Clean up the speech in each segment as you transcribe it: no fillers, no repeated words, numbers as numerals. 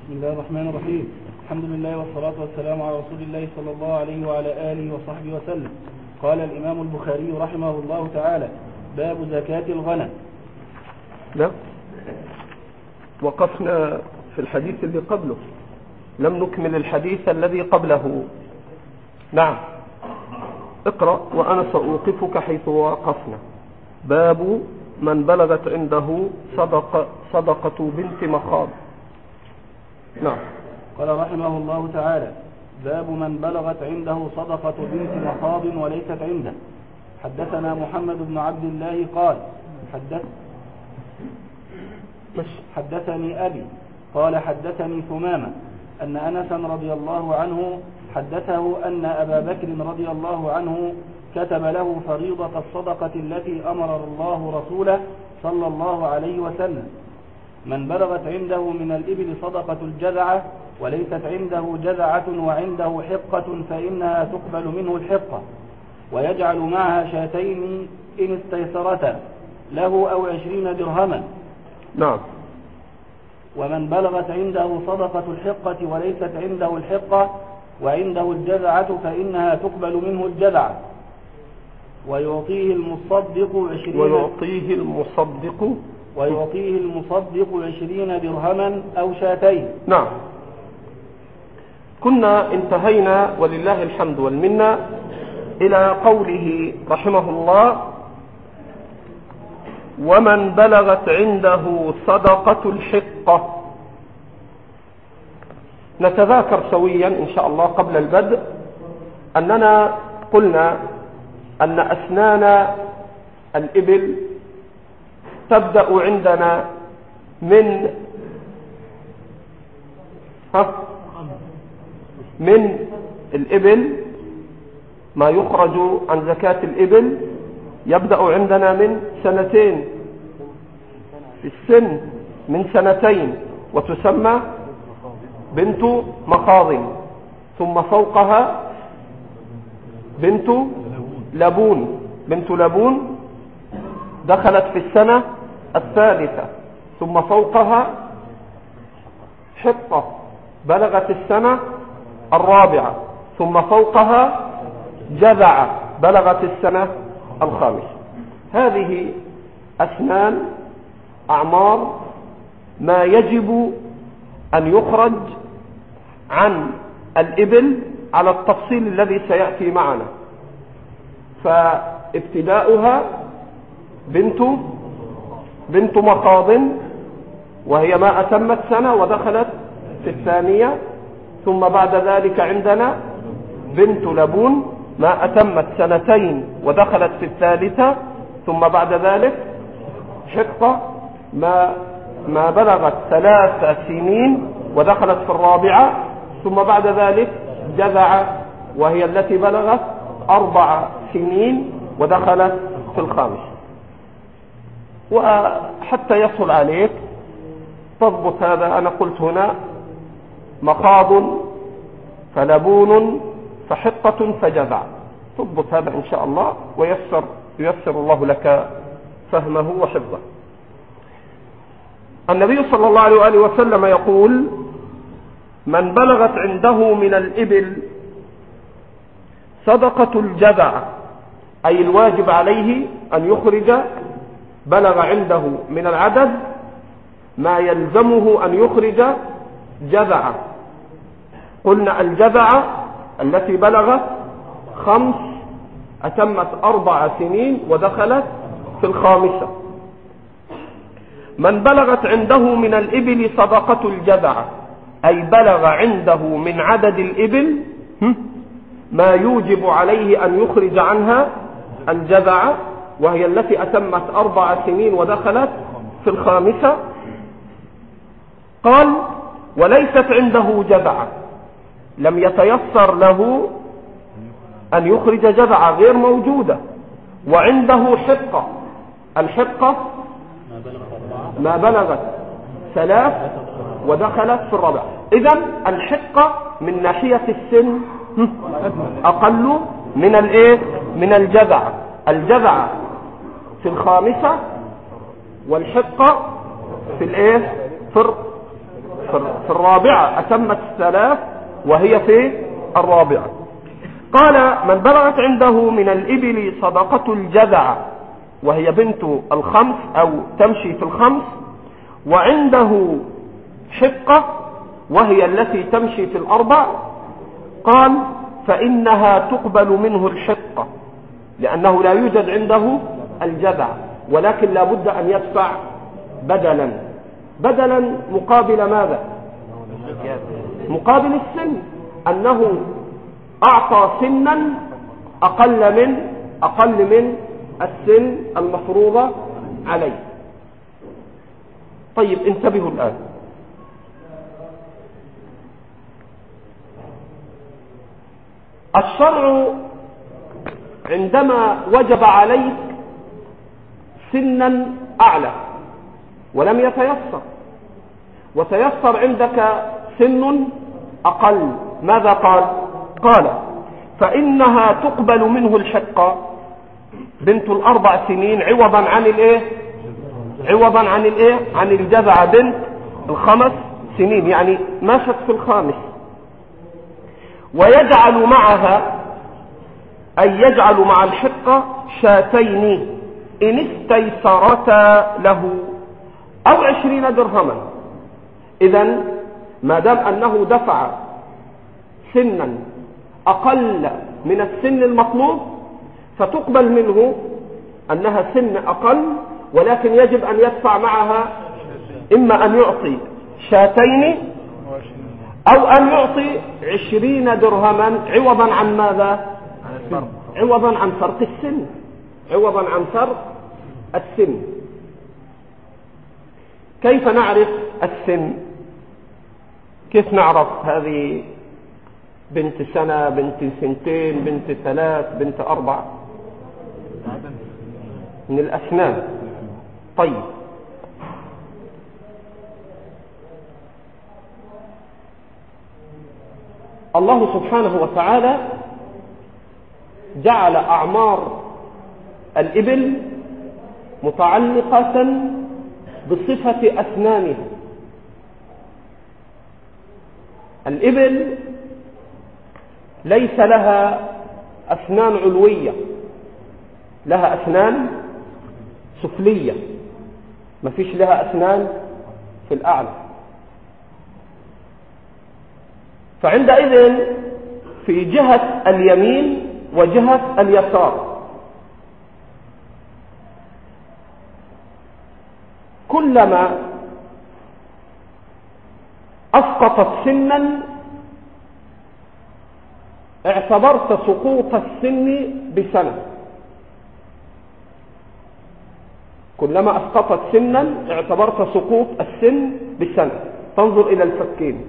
بسم الله الرحمن الرحيم. الحمد لله والصلاة والسلام على رسول الله صلى الله عليه وعلى آله وصحبه وسلم. قال الإمام البخاري رحمه الله تعالى: باب زكاة الغنم. لا، وقفنا في الحديث اللي قبله، لم نكمل الحديث الذي قبله. نعم، اقرأ وأنا سأوقفك حيث وقفنا. باب من بلغت عنده صدقة بنت مخاض. نعم. قال رحمه الله تعالى: باب من بلغت عنده صدقة بنت مخاض وليست عنده. حدثنا محمد بن عبد الله قال: حدثني أبي قال: حدثني ثمامة أن أنسا رضي الله عنه حدثه أن أبا بكر رضي الله عنه كتب له فريضة الصدقة التي أمر الله رسوله صلى الله عليه وسلم: من بلغت عنده من الإبل صدقة الجذعة وليست عنده جذعة وعنده حقة فإنها تقبل منه الحقة، ويجعل معها شاتين إن استيسرتا له أو 20 درهما. نعم. ومن بلغت عنده صدقة الحقة وليست عنده الحقة وعنده الجذعة فإنها تقبل منه الجذعة، ويعطيه المصدق 20 درهما أو شاتين. نعم. كنا انتهينا ولله الحمد والمنة إلى قوله رحمه الله: ومن بلغت عنده صدقة الحقة. نتذاكر سويا إن شاء الله قبل البدء أننا قلنا أن أسنان الإبل تبدأ عندنا من الإبل، ما يخرج عن زكاة الإبل يبدأ عندنا من سنتين، في السن من سنتين، وتسمى بنت مخاض، ثم فوقها بنت لبون دخلت في السنة الثالثة، ثم فوقها حقة بلغت السنة الرابعة، ثم فوقها جذعة بلغت السنة الخامسة. هذه أسنان أعمار ما يجب أن يخرج عن الإبل على التفصيل الذي سيأتي معنا. فابتداؤها بنت مخاض، وهي ما أتمت سنة ودخلت في الثانية، ثم بعد ذلك عندنا بنت لبون ما أتمت سنتين ودخلت في الثالثة، ثم بعد ذلك حقة ما بلغت 3 سنين ودخلت في الرابعة، ثم بعد ذلك جذعة وهي التي بلغت 4 سنين ودخلت في الخامسة. وحتى يصل عليك تضبط هذا، أنا قلت هنا مخاض فلبون فحقة فجذع، تضبط هذا إن شاء الله ويسر الله لك فهمه وحفظه. النبي صلى الله عليه وآله وسلم يقول: من بلغت عنده من الإبل صدقة الجذع، أي الواجب عليه أن يخرج، بلغ عنده من العدد ما يلزمه أن يخرج جذعة. قلنا الجذعة التي بلغت 5 أتمت 4 سنين ودخلت في الخامسة. من بلغت عنده من الإبل صدقة الجذعة، أي بلغ عنده من عدد الإبل ما يوجب عليه أن يخرج عنها الجذعة، وهي التي أتمت 4 سنين ودخلت في الخامسة. قال: وليست عنده جذعة، لم يتيسر له أن يخرج جذعة، غير موجودة، وعنده حقة، الحقة ما بلغت 3 ودخلت في الرابعة. إذن الحقة من ناحية السن أقل من الجذعة. الجذعة في الخامسة والحقة في في الرابعة أتمت 3 وهي في الرابعة. قال من بلغت عنده من الإبل صدقة الجذع وهي بنت 5 أو تمشي في 5 وعنده حقة وهي التي تمشي في 4 قال فإنها تقبل منه الحقة لأنه لا يوجد عنده الجذع، ولكن لا بد أن يدفع بدلا مقابل ماذا؟ مقابل السن، أنه أعطى سنا أقل من السن المفروضة عليه. طيب انتبهوا الآن، الشرع عندما وجب عليك سنا أعلى ولم يتيسر وتيسر عندك سن أقل، ماذا قال؟ قال فإنها تقبل منه الحقة بنت 4 سنين عوضا عن الايه؟ عن الجذع بنت 5 سنين، يعني ماشت في 5. ويجعل معها أي يجعل مع الحقة 2 إن استيسرتا له أو 20 درهما. إذن ما دام أنه دفع سنا أقل من السن المطلوب فتقبل منه أنها سن أقل، ولكن يجب أن يدفع معها إما أن يعطي 2 أو أن يعطي 20 درهما عوضا عن ماذا؟ عوضا عن فرق السن. كيف نعرف السن؟ كيف نعرف هذه بنت 1 سنة، بنت 2 سنين، بنت 3، بنت 4؟ من الأسنان. طيب الله سبحانه وتعالى جعل أعمار الإبل متعلقة بصفة أسنانها. الإبل ليس لها أسنان علوية، لها أسنان سفلية، ما فيش لها أسنان في الأعلى. فعندئذ في جهة اليمين وجهة اليسار كلما أسقطت سنا اعتبرت سقوط السن بسنة. كلما أسقطت سنا اعتبرت سقوط السن بسنة. تنظر إلى الفكين،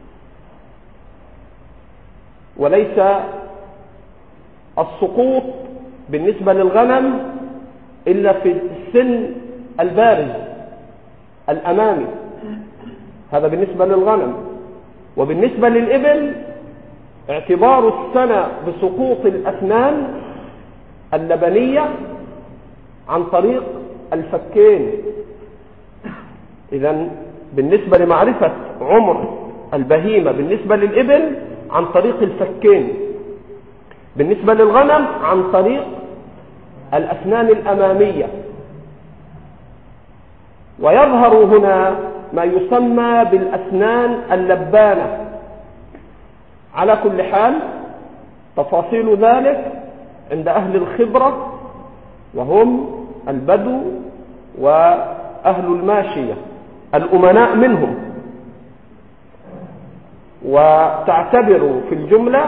وليس السقوط بالنسبة للغنم إلا في السن البارز الأمامي، هذا بالنسبة للغنم. وبالنسبة للإبل اعتبار السنة بسقوط الأسنان اللبنية عن طريق الفكين. إذن بالنسبة لمعرفة عمر البهيمة بالنسبة للإبل عن طريق الفكين، بالنسبة للغنم عن طريق الأسنان الأمامية. ويظهر هنا ما يسمى بالأسنان اللبانة. على كل حال تفاصيل ذلك عند أهل الخبرة وهم البدو وأهل الماشية الأمناء منهم. وتعتبر في الجملة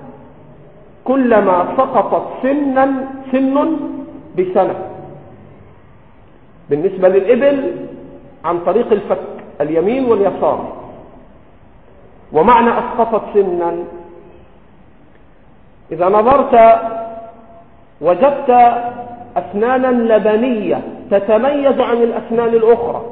كلما سقطت سن بسنة. بالنسبة للإبل عن طريق الفك اليمين واليسار. ومعنى أسقطت سنا، إذا نظرت وجدت أسنانا لبنية تتميز عن الأسنان الأخرى،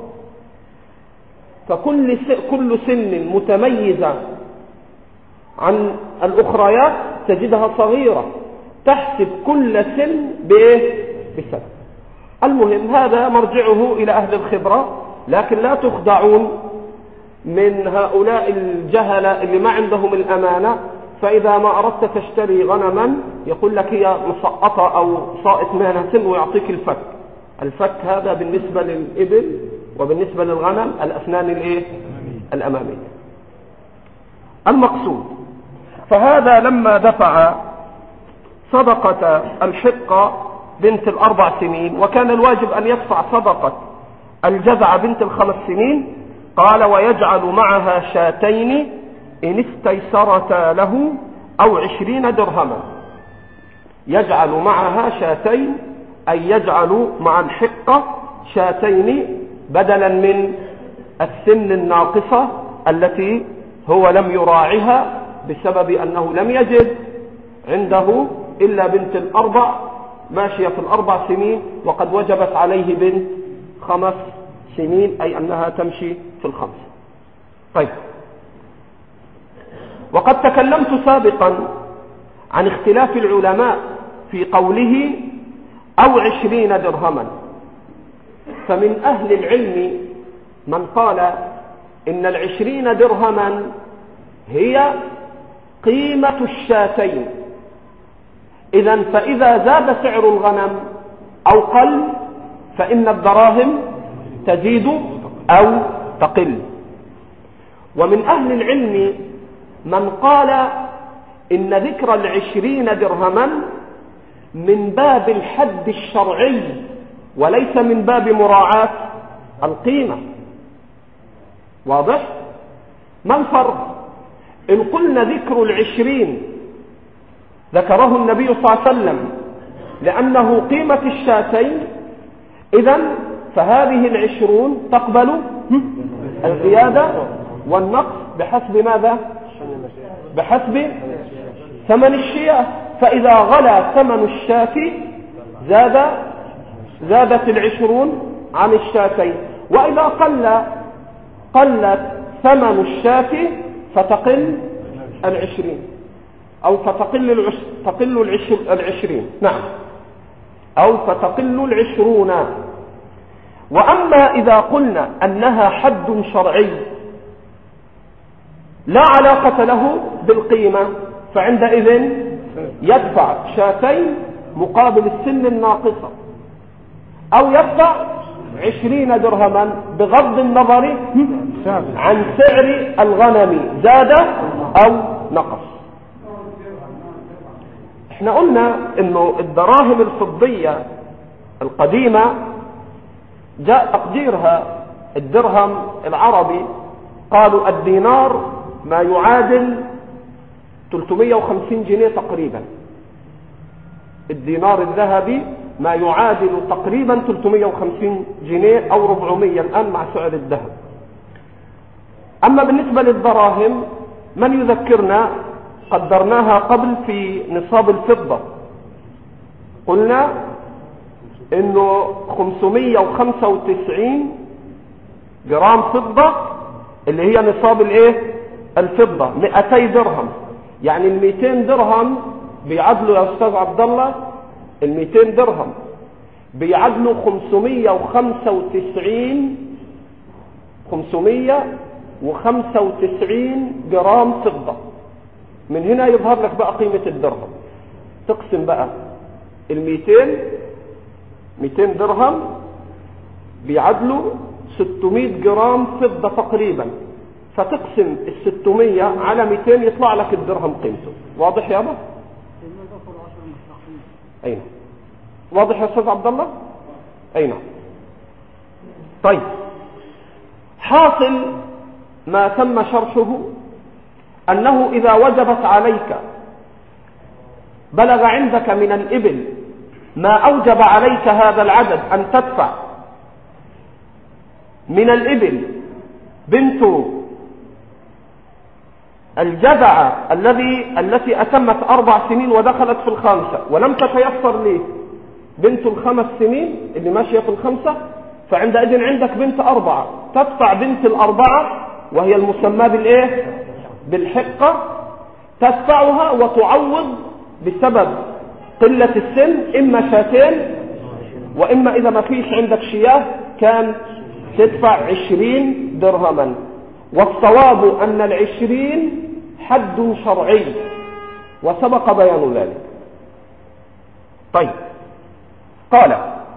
فكل سن متميزة عن الأخريات تجدها صغيرة، تحسب كل سن بسنة. المهم هذا مرجعه إلى أهل الخبرة، لكن لا تخدعون من هؤلاء الجهلة اللي ما عندهم الأمانة، فإذا ما أردت تشتري غنما يقول لك هي مسقطة أو صائت مهنة ويعطيك الفك. الفك هذا بالنسبة للإبل، وبالنسبة للغنم الأسنان الأمامية. المقصود، فهذا لما دفع صدقة الحقة بنت ال4 سنين، وكان الواجب أن يدفع صدقة الجذع بنت ال5 سنين، قال ويجعل معها شاتين إن استيسرتا له أو 20 درهما. يجعل معها شاتين، أي يجعل مع الحقة شاتين بدلا من السن الناقصة التي هو لم يراعها بسبب أنه لم يجد عنده إلا بنت ال4 ماشية في ال4 سنين، وقد وجبت عليه بنت 5 سنين، أي أنها تمشي في ال5. طيب، وقد تكلمت سابقا عن اختلاف العلماء في قوله أو 20 درهما. فمن أهل العلم من قال إن 20 درهما هي قيمة الشاتين، إذن فإذا زاد سعر الغنم أو قل فإن الدراهم تزيد أو تقل. ومن أهل العلم من قال إن ذكر 20 درهما من باب الحد الشرعي وليس من باب مراعاة القيمة. واضح؟ ما الفرق؟ إن قلنا ذكر 20 ذكره النبي صلى الله عليه وسلم لأنه قيمة الشاتين، إذن فهذه 20 تقبل الزيادة والنقص بحسب ماذا؟ بحسب ثمن الشياه. فإذا غلا ثمن الشاة زادت 20 عن الشاتين، وإذا قلت ثمن الشاة فتقل 20 أو تقل 20. نعم، أو فتقل 20. وأما إذا قلنا أنها حد شرعي لا علاقة له بالقيمة، فعندئذ يدفع شاتين مقابل السن الناقصة، أو يدفع 20 درهما بغض النظر عن سعر الغنم زاد أو نقص. احنا قلنا انه الدراهم الفضية القديمة جاء تقديرها الدرهم العربي، قالوا الدينار ما يعادل 350 جنيه تقريبا. الدينار الذهبي ما يعادل تقريبا 350 جنيه أو 400 الآن مع سعر الذهب. أما بالنسبة للدراهم من يذكرنا؟ قدرناها قبل في نصاب الفضة، قلنا انه 595 جرام فضة اللي هي نصاب الفضة 200 درهم. يعني 200 درهم بيعادلوا يا أستاذ عبد الله، 200 درهم بيعادلوا 595 جرام فضة. من هنا يظهر لك بقى قيمة الدرهم. تقسم بقى 200 درهم بيعادلوا 600 جرام فضة تقريبا، فتقسم 600 على 200 يطلع لك الدرهم قيمته. واضح يا ابا؟ اين واضح يا استاذ عبد الله؟ اين؟ طيب، حاصل ما تم شرحه أنه إذا وجبت عليك بلغ عندك من الإبل ما أوجب عليك هذا العدد أن تدفع من الإبل بنت الجذعة التي أتمت 4 سنين ودخلت في ال5 ولم تتيسر لي بنت ال5 سنين اللي ماشية في ال5، فعندئذ عندك بنت 4، تدفع بنت ال4 وهي المسمى بالحقة، تدفعها وتعوض بسبب قلة السن إما شاتين، وإما إذا ما فيش عندك شياه كان تدفع 20 درهما. والصواب أن 20 حد شرعي وسبق بيان ذلك. طيب، قال: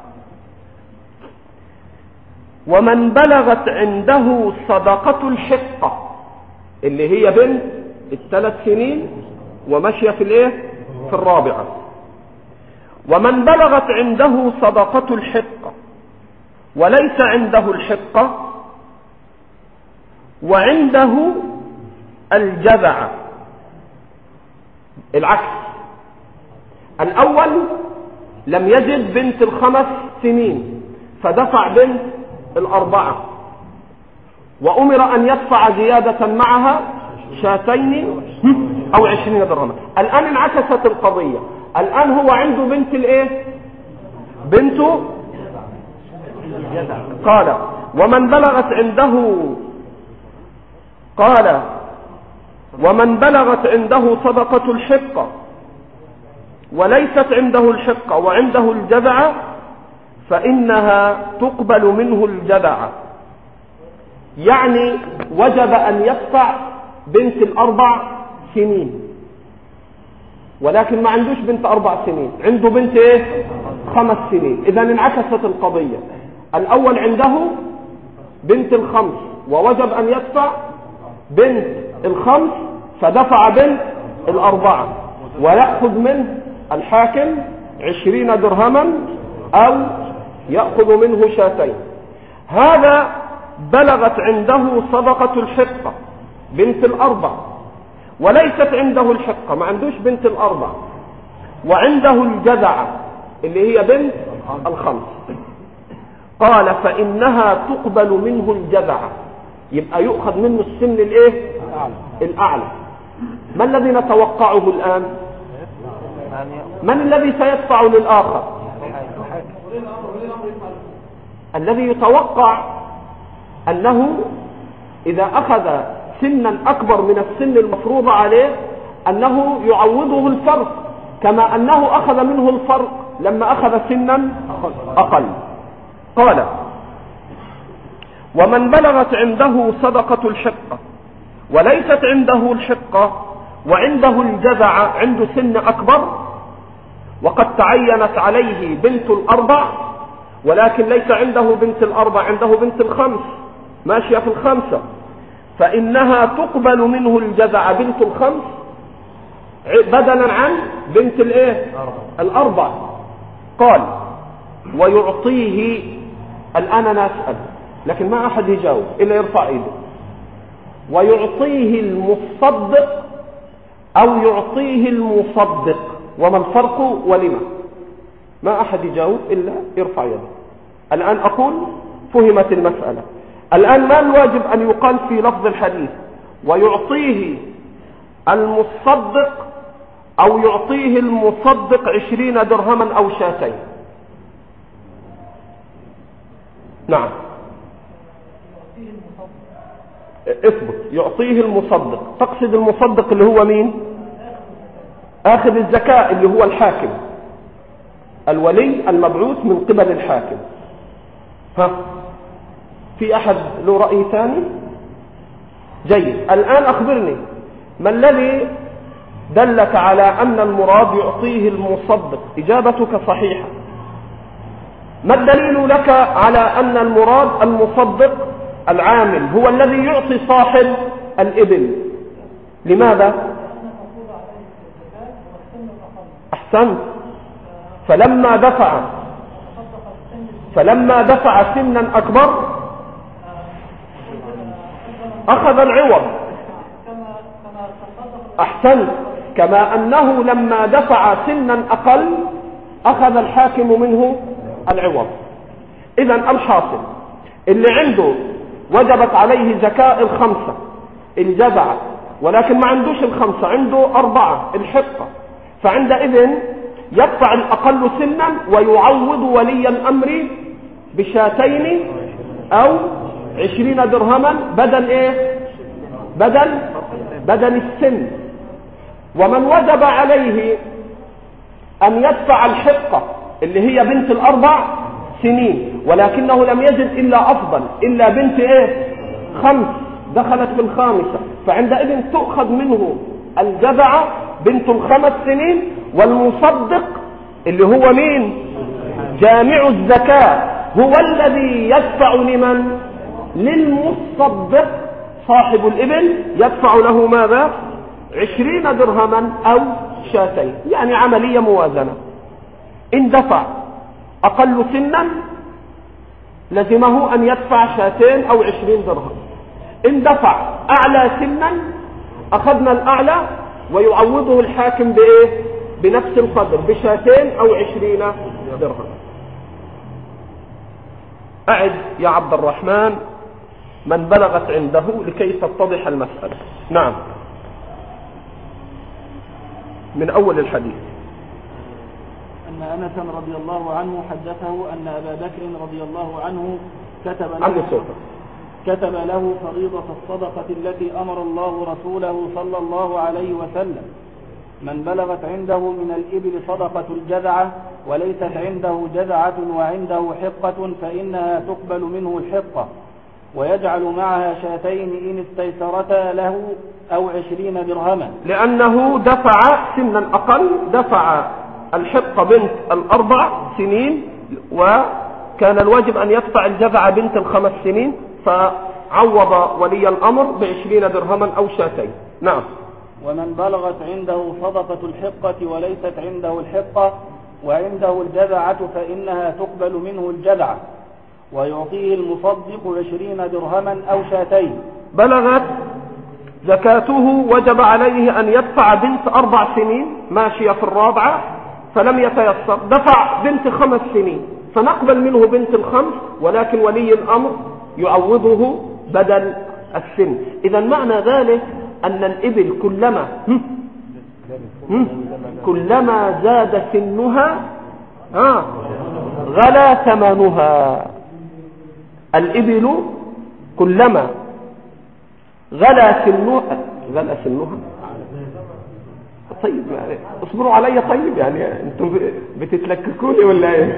ومن بلغت عنده صدقة الحقة، اللي هي بنت 3 سنين وماشية في الرابعة. ومن بلغت عنده صدقة الحقة وليس عنده الحقة وعنده الجذع، العكس. الأول لم يجد بنت 5 سنين فدفع بنت 4، وأمر أن يدفع زيادة معها 2 أو 20 درهما. الآن انعكست القضية، الآن هو عنده بنت بنته. قال: ومن بلغت عنده صدقة الحقة وليست عنده الحقة وعنده الجذع فإنها تقبل منه الجذع، يعني وجب أن يدفع بنت 4 سنين، ولكن ما عندوش بنت 4 سنين، عنده بنت 5 سنين. إذا انعكست القضية، الأول عنده بنت 5 ووجب أن يدفع بنت 5 فدفع بنت 4، ويأخذ منه الحاكم 20 درهما أو يأخذ منه 2. هذا بلغت عنده صدقة الحقة بنت 4 وليست عنده الحقة، ما عندوش بنت 4 وعنده الجذع اللي هي بنت 5. قال: فإنها تقبل منه الجذع، يبقى يؤخذ منه السن الأعلى. ما الذي نتوقعه الآن؟ من الذي سيدفع للآخر؟ الذي يتوقع أنه إذا أخذ سنا أكبر من السن المفروض عليه أنه يعوضه الفرق، كما أنه أخذ منه الفرق لما أخذ سنا أقل. قال: ومن بلغت عنده صدقة الحقة وليست عنده الحقة وعنده الجذع، عنده سن أكبر وقد تعينت عليه بنت 4 ولكن ليس عنده بنت 4، عنده بنت 5 ماشية في 5، فإنها تقبل منه الجذع بنت 5 بدلا عن بنت 4. قال: ويعطيه، الآن أنا أسأل لكن ما أحد يجاوب إلا يرفع إيده، ويعطيه المصدق أو يعطيه المصدق، وما الفرق ولما؟ ما أحد يجاوب إلا يرفع يده. الآن أقول فهمت المسألة. الآن ما الواجب أن يقال في لفظ الحديث؟ ويعطيه المصدق أو يعطيه المصدق 20 درهما أو 2. نعم، اثبت. يعطيه المصدق، تقصد المصدق اللي هو مين؟ آخذ الزكاة اللي هو الحاكم، الولي المبعوث من قبل الحاكم. في أحد له رأي ثاني؟ جيد. الآن أخبرني، ما الذي دلك على أن المراد يعطيه المصدق؟ إجابتك صحيحة. ما الدليل لك على أن المراد المصدق العامل هو الذي يعطي صاحب الإبل؟ لماذا؟ أحسنت. فلما دفع سنا أكبر أخذ العوض. أحسنت. كما أنه لما دفع سنا أقل أخذ الحاكم منه العوض. إذن الحاصل، اللي عنده وجبت عليه زكاة 5 الجذع، ولكن ما عندوش 5، عنده 4 الحقة، فعندئذ يدفع الأقل سنا ويعوض ولي الأمر ب2 أو 20 درهما بدل السن. ومن وجب عليه أن يدفع الحقة اللي هي بنت 4 سنين ولكنه لم يجد إلا أفضل إلا بنت 5 دخلت في الخامسة، فعندئذ تؤخذ منه الجذعة بنت ال5 سنين، والمصدق اللي هو مين؟ جامع الزكاة، هو الذي يدفع لمن؟ للمصدق صاحب الإبل، يدفع له ماذا؟ 20 درهما أو شاتين، يعني عملية موازنة. إن دفع أقل سنا لزمه أن يدفع 2 أو 20 درهم. إن دفع أعلى سنا أخذنا الأعلى ويعوضه الحاكم بإيه؟ بنفس القدر، ب2 أو 20 درهم. أعد يا عبد الرحمن من بلغت عنده لكي تتضح المسألة. نعم، من أول الحديث. أن أنسا رضي الله عنه حدثه أن أبا بكر رضي الله عنه كتب له فريضة الصدقة التي أمر الله رسوله صلى الله عليه وسلم: من بلغت عنده من الإبل صدقة الجذعة وليست عنده جذعة وعنده حقة فإنها تقبل منه الحقة، ويجعل معها 2 إن استيسرتا له أو 20 درهما، لأنه دفع سنا أقل، دفع الحقة بنت ال4 سنين، وكان الواجب أن يدفع الجذعة بنت ال5 سنين، فعوض ولي الأمر ب20 درهما أو 2. نعم. ومن بلغت عنده صدقة الحقة وليست عنده الحقة وعنده الجذعة فإنها تقبل منه الجذعة، ويعطيه المصدق 20 درهما أو 2. بلغت زكاته، وجب عليه أن يدفع بنت 4 سنين ماشية في الرابعة فلم يتيسر، دفع بنت 5 سنين، فنقبل منه بنت ال5، ولكن ولي الأمر يعوضه بدل السن. إذا معنى ذلك أن الإبل كلما زاد سنها غلا ثمنها. الإبل كلما غلا سنها طيب يعني اصبروا علي، طيب يعني انتم بتتلككوني ولا ايه؟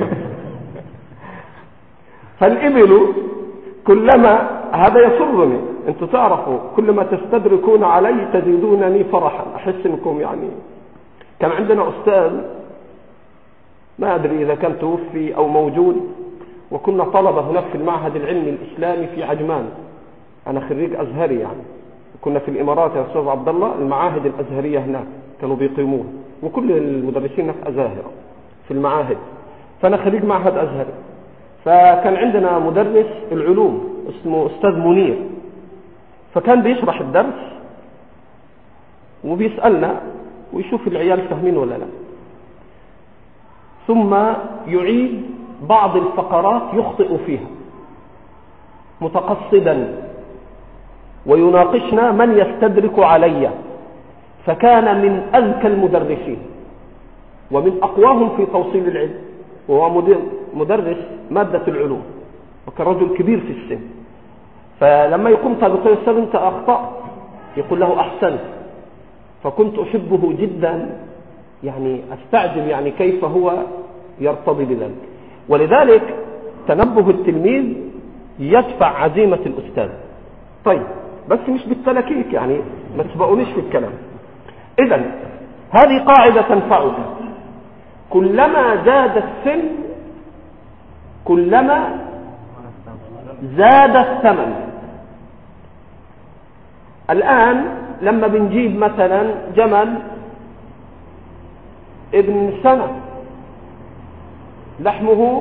فالإبل كلما، هذا يسرني، انتم تعرفوا كل ما تستدركون علي تزيدونني فرحا، احس انكم يعني. كان عندنا أستاذ ما أدري إذا كان توفي أو موجود، وكنا طلبة هناك في المعهد العلمي الإسلامي في عجمان، أنا خريج أزهري يعني، كنا في الإمارات يا أستاذ عبد الله، المعاهد الأزهرية هناك كانوا بيقيموها، وكل المدرسين في أزاهرة في المعاهد، فأنا خريج معهد أزهري. فكان عندنا مدرس العلوم اسمه أستاذ منير، فكان بيشرح الدرس وبيسألنا ويشوف العيال فاهمين ولا لا، ثم يعيد بعض الفقرات يخطئ فيها متقصدا، ويناقشنا من يستدرك علي. فكان من أذكى المدرسين ومن أقواهم في توصيل العلم، وهو مدرس مادة العلوم، وكان رجل كبير في السن. فلما يقوم طالب يقول أستاذ أنت أخطأت، يقول له أحسنت. فكنت أحبه جدا، يعني أستعجب يعني كيف هو يرتضي بذلك. ولذلك تنبه التلميذ يدفع عزيمة الأستاذ. طيب بس مش بالتلكيك يعني، ما تسبقونيش في الكلام. إذن هذه قاعدة تنفعك، كلما زاد السن كلما زاد الثمن. الآن لما بنجيب مثلا جمل ابن سنة لحمه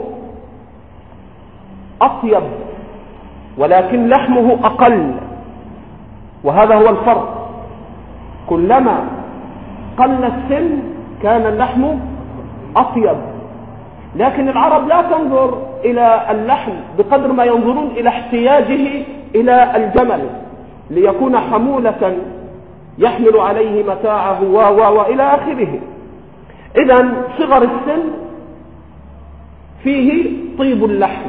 أطيب ولكن لحمه أقل، وهذا هو الفرق. كلما قل السن كان اللحم أطيب، لكن العرب لا تنظر إلى اللحم بقدر ما ينظرون إلى احتياجه إلى الجمل ليكون حمولة يحمل عليه متاعه وإلى آخره. إذن صغر السن فيه طيب اللحم،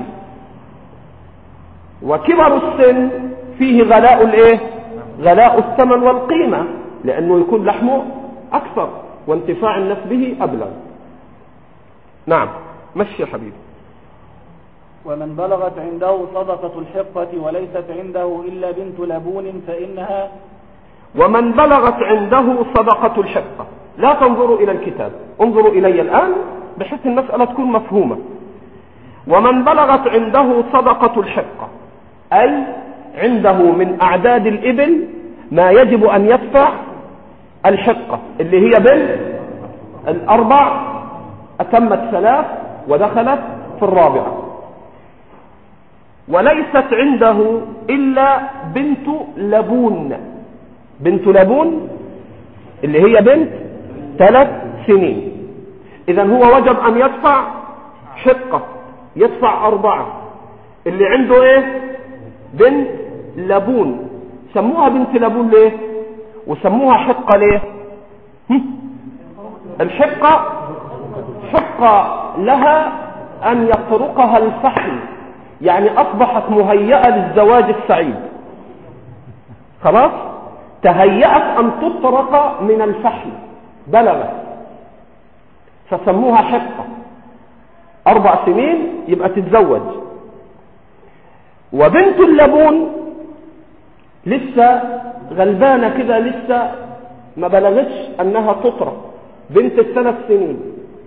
وكبر السن فيه غلاء الايه؟ غلاء الثمن والقيمة، لأنه يكون لحمه أكثر وانتفاع الناس به أبلغ. نعم، مشي يا حبيبي. ومن بلغت عنده صدقة الحقة وليست عنده إلا بنت لبون فإنها. ومن بلغت عنده صدقة الحقة، لا تنظروا إلى الكتاب، انظروا إلي الآن بحيث المسألة تكون مفهومة. ومن بلغت عنده صدقة الحقة أي عنده من أعداد الإبل ما يجب أن يدفع الحقة اللي هي بالأربع، أتمت 3 ودخلت في الرابعة، وليست عنده إلا بنت لبون. بنت لبون اللي هي بنت 3 سنين. إذن هو وجب أن يدفع حقة، يدفع 4. اللي عنده ايه؟ بنت لبون. سموها بنت لبون ليه؟ وسموها حقة ليه؟ الحقة حقة لها أن يطرقها الفحل، يعني أصبحت مهيئة للزواج السعيد، خلاص تهيأت أن تطرق من الفحل، بلغت، فسموها حقة. 4 سنين يبقى تتزوج. وبنت اللبون لسه غلبانة كده، لسه ما بلغتش أنها تطرق، بنت 3 سنين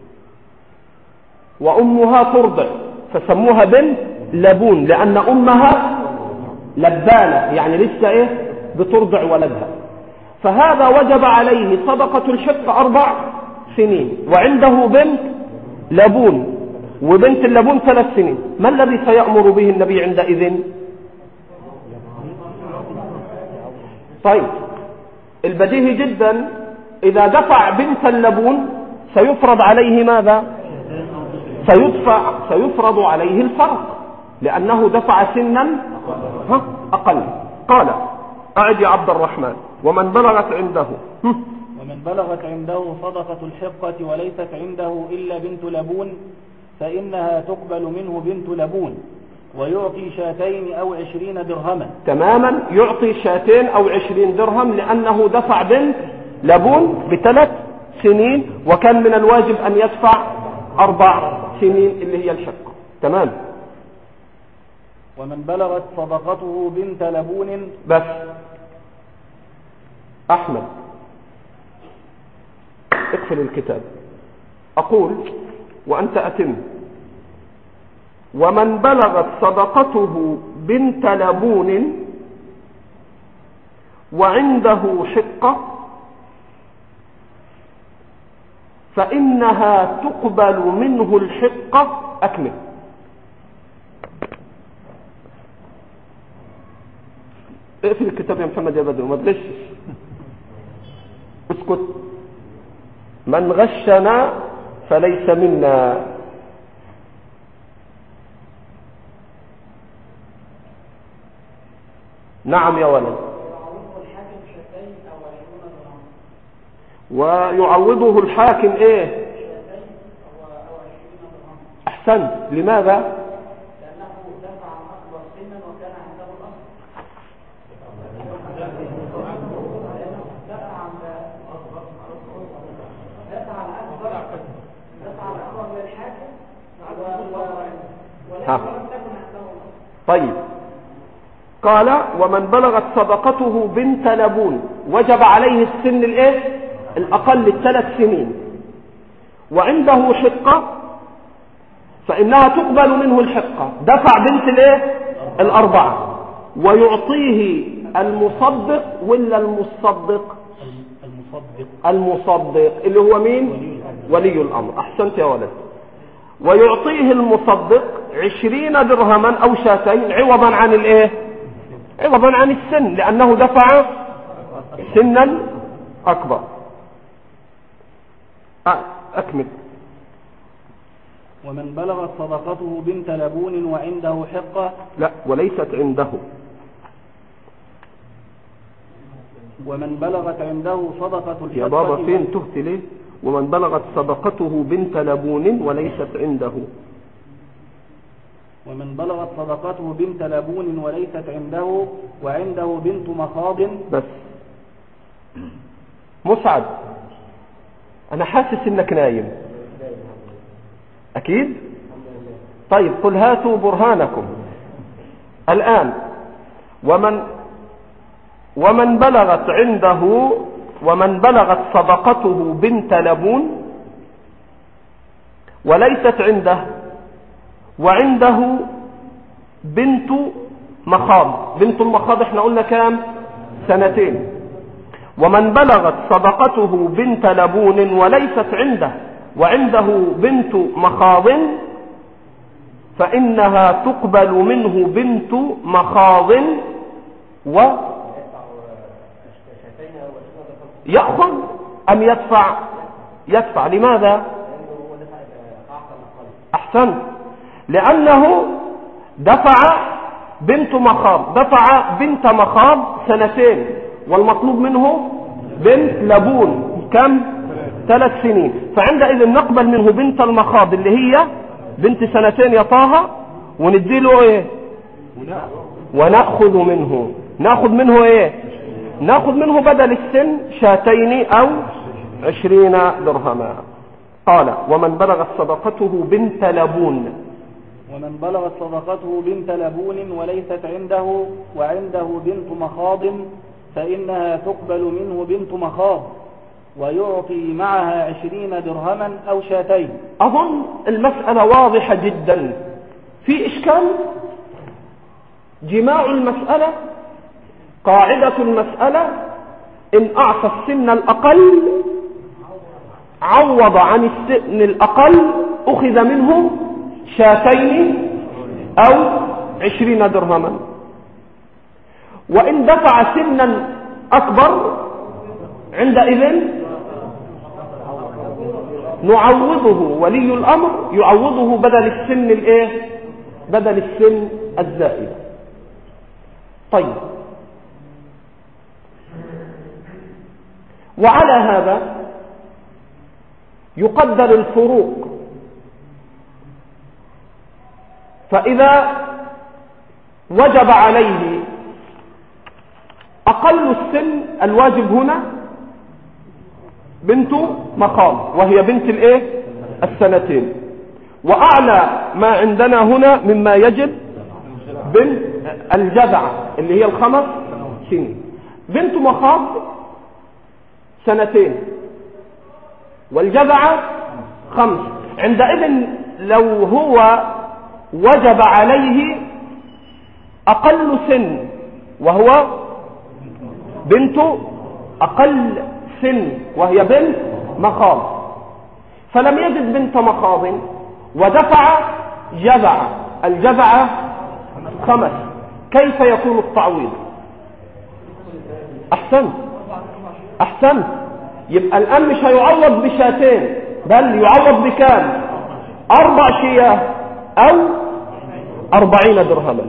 وأمها ترضع، فسموها بنت لبون لأن أمها لبانة، يعني لسه إيه؟ بترضع ولدها. فهذا وجب عليه صدقة الحقة 4 سنين، وعنده بنت لبون، وبنت اللبون 3 سنين. ما الذي سيأمر به النبي عندئذ؟ طيب البديهي جدا، إذا دفع بنت اللبون سيفرض عليه ماذا؟ سيفرض عليه الفرق، لأنه دفع سنا أقل. قال أعد يا عبد الرحمن. ومن بلغت عنده ومن بلغت عنده صدقة الحقة وليست عنده إلا بنت لبون فإنها تقبل منه بنت لبون، ويعطي 2 أو 20 درهما. تماما، يعطي 2 أو 20 درهم لأنه دفع بنت لبون ب3 سنين، وكان من الواجب أن يدفع 4 سنين اللي هي الحقة. تمام. ومن بلغت صدقته بنت لبون. بس أحمد اقفل الكتاب. أقول وأنت أتم. ومن بلغت صدقته بنت لبون وعنده حقة فإنها تقبل منه الحقة. أكمل. اقفل الكتاب يا محمد يا بدر وما تغشش. اسكت. من غشنا فليس منا. نعم يا ولد. ويعوضه الحاكم ايه؟ احسنت. لماذا؟ لانه دفع اكبر سنا وكان عنده الاصل. دفع الاكبر للحاكم ولم تكن عنده الاصل. طيب. قال ومن بلغت صدقته بنت لبون وجب عليه السن الايه؟ الاقل 3 سنين، وعنده حقة فانها تقبل منه الحقة. دفع بنت الايه؟ 4. ويعطيه المصدق ولا المصدق؟ المصدق اللي هو مين؟ ولي الامر. احسنت يا ولد. ويعطيه المصدق 20 درهما او 2 عوضا عن الايه؟ عوضا عن السن، لأنه دفع سنا أكبر. أكمل. ومن بلغت صدقته بنت لبون وعنده حقة. لا، وليست عنده. ومن بلغت عنده صدقة الحقة. يا بابا فين تهت ليه؟ ومن بلغت صدقته بنت لبون وليست عنده. ومن بلغت صدقته بنت لبون وليست عنده وعنده بنت مخاض. بس مسعد، أنا حاسس إنك نايم. أكيد طيب قل هاتوا برهانكم الآن. ومن بلغت صدقته بنت لبون وليست عنده وعنده بنت مخاض. بنت المخاض احنا قلنا كام؟ 2. ومن بلغت صدقته بنت لبون وليست عنده وعنده بنت مخاض فإنها تقبل منه بنت مخاض يأخذ أم يدفع. لماذا؟ أحسن، لأنه دفع بنت مخاض، دفع بنت مخاض 2 والمطلوب منه بنت لبون كم؟ 3 سنين. فعندئذ نقبل منه بنت المخاض اللي هي بنت 2 يا طه، ونديله ايه؟ ونأخذ منه ايه؟ نأخذ منه بدل السن 2 أو 20 درهما. قال ومن بلغت صدقته بنت لبون. ومن بلغت صدقته بنت لبون وليست عنده وعنده بنت مخاض فإنها تقبل منه بنت مخاض ويعطي معها 20 درهما أو 2. أظن المسألة واضحة جدا. في إشكال؟ جماع المسألة، قاعدة المسألة إن أعطى السن الأقل عوض عن السن الأقل أخذ منه 2 أو 20 درهما. وإن دفع سنا أكبر عندئذ نعوضه، ولي الأمر يعوضه بدل السن الايه؟ بدل السن الزائد. طيب، وعلى هذا يقدر الفروق. فإذا وجب عليه أقل السن، الواجب هنا بنت مخاض وهي بنت الايه؟ 2. وأعلى ما عندنا هنا مما يجب بنت الجذع اللي هي 5 سنين. بنت مخاض 2 والجذع 5. عندئذ لو هو وجب عليه أقل سن وهو بنت أقل سن وهي بنت مخاض، فلم يجد بنت مخاض ودفع جذع، الجذع 5، كيف يكون التعويض؟ أحسن. يبقى الآن مش هيعوض ب2 بل يعوض بكام؟ 4 شياه أو 40 درهما.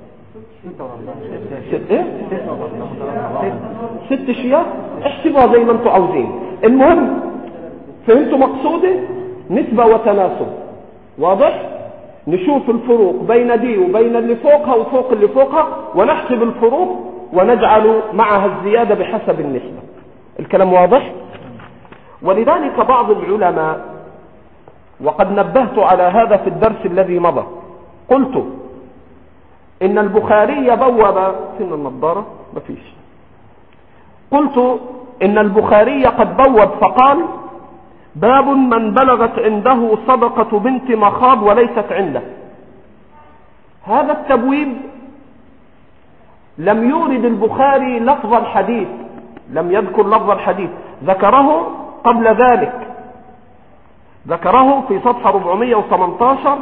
6 شياه، احسبوها زي ما انتم عاوزين. المهم فهمتوا مقصودي؟ نسبة وتناسب، واضح؟ نشوف الفروق بين دي وبين اللي فوقها وفوق اللي فوقها ونحسب الفروق ونجعل معها الزيادة بحسب النسبة. الكلام واضح؟ ولذلك بعض العلماء، وقد نبهت على هذا في الدرس الذي مضى، قلت إن البخاري بوب سن النظارة مفيش، قلت إن البخاري قد بوب فقال باب من بلغت عنده صدقة بنت مخاض وليست عنده. هذا التبويب لم يورد البخاري لفظ الحديث، لم يذكر لفظ الحديث، ذكره قبل ذلك، ذكره في صفحة 418.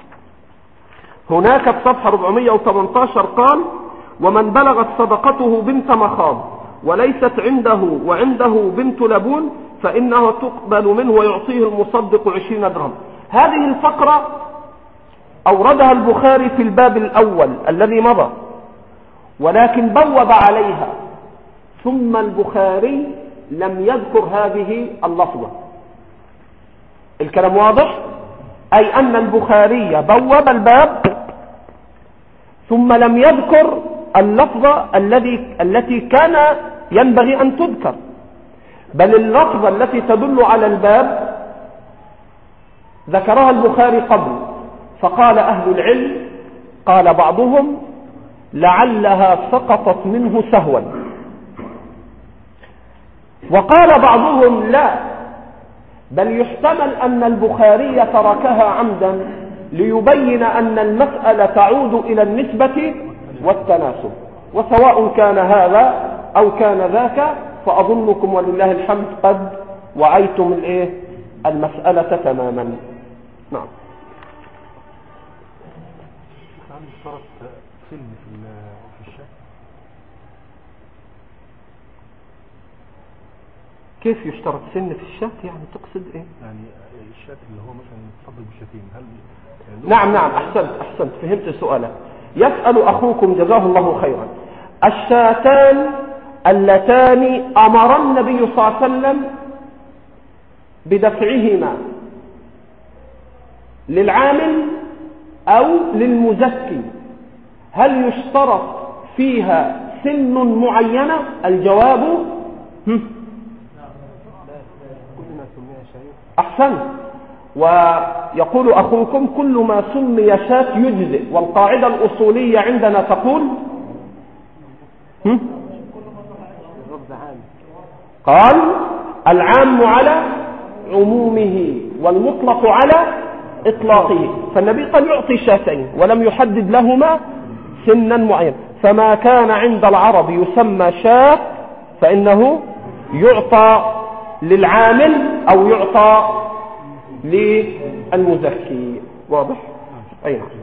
هناك في صفحة 418 قال ومن بلغت صدقته بنت مخاض وليست عنده وعنده بنت لبون فإنه تقبل منه ويعطيه المصدق 20 درهم. هذه الفقرة أوردها البخاري في الباب الأول الذي مضى، ولكن بوب عليها، ثم البخاري لم يذكر هذه اللفظة. الكلام واضح؟ أي أن البخاري بوب الباب ثم لم يذكر اللفظة التي كان ينبغي أن تذكر، بل اللفظة التي تدل على الباب ذكرها البخاري قبل، فقال أهل العلم، قال بعضهم لعلها سقطت منه سهوا، وقال بعضهم لا، بل يحتمل أن البخاري تركها عمدا ليبين أن المسألة تعود إلى النسبة والتناسب، وسواء كان هذا أو كان ذاك فأظنكم ولله الحمد قد وعيتم المسألة تماما. نعم. كيف يشترط سن في الشاة؟ يعني تقصد ايه؟ يعني الشاة اللي هو مثلا يتصدق بشاتين، هل نعم احسنت فهمت سؤالك. يسأل اخوكم جزاه الله خيرا، الشاتان اللتان امر النبي صلى الله عليه وسلم بدفعهما للعامل او للمزكي، هل يشترط فيها سن معينة؟ الجواب أحسن. ويقول أخوكم كل ما سمي شاة يجزئ، والقاعدة الأصولية عندنا تقول قال العام على عمومه والمطلق على إطلاقه، فالنبي قد يعطي شاتين ولم يحدد لهما سنا معين، فما كان عند العرب يسمى شاة فإنه يعطى للعامل أو يعطى للمزكي. واضح؟ أي نعم.